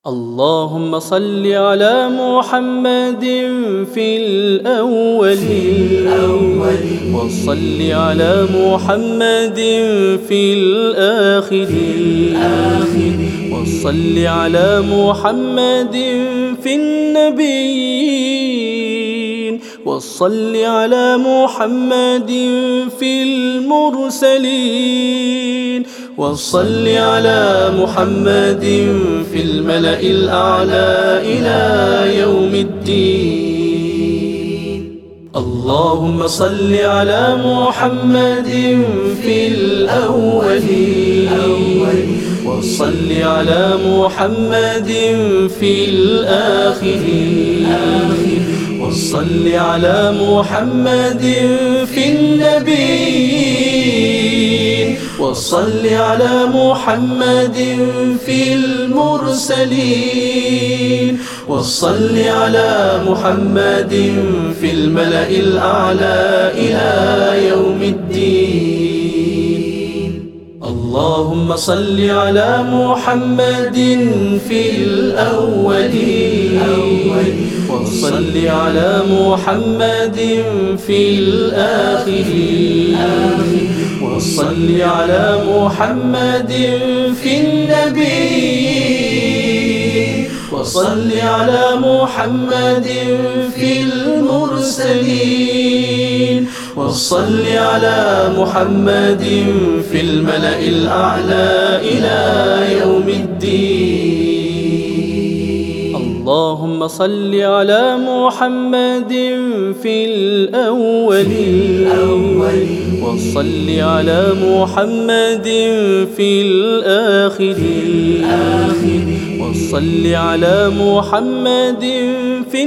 اللهم صل على محمد في الأولين وصل على محمد في الآخرين وصل على محمد في النبيين وصل على محمد في المرسلين وصل على محمد في الملأ الأعلى إلى يوم الدين. اللهم صل على محمد في الأولين وصل على محمد في الآخرين وصل على محمد في النبيين وصل على محمد في المرسلين وصل على محمد في الملأ الأعلى إلى يوم الدين. اللهم صل على محمد في الأولين وصل على محمد في الآخرين وصل على محمد في النبيين وصل على محمد في المرسلين وصل على محمد في الملأ الأعلى إلى يوم الدين. اللهم صل على محمد في الأولين وصل على محمد في الآخرين وصل على محمد في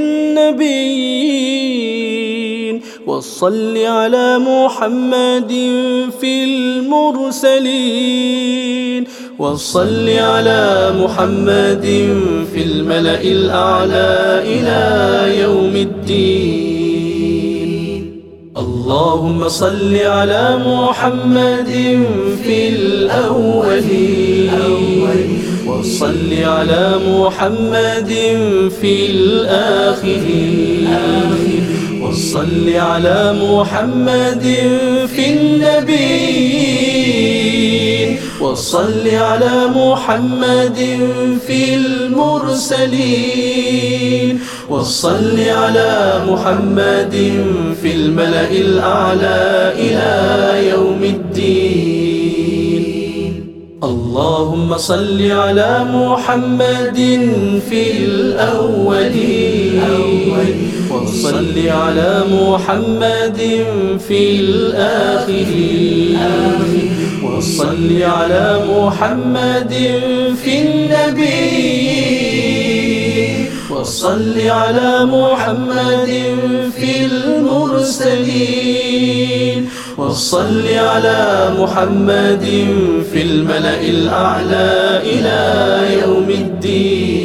النبيين وصل على محمد في المرسلين وصل على محمد في الملأ الأعلى إلى يوم الدين. اللهم صل على محمد في الأولين وصل على محمد في الآخرين وصل على محمد في النبيين وصل على محمد في المرسلين وصل على محمد في الملأ الأعلى إلى يوم الدين. اللهم صل على محمد في الأولين وصل على محمد في الآخرين وصل على محمد في النبيين وصل على محمد في المرسلين وصل على محمد في الملأ الأعلى إلى يوم الدين.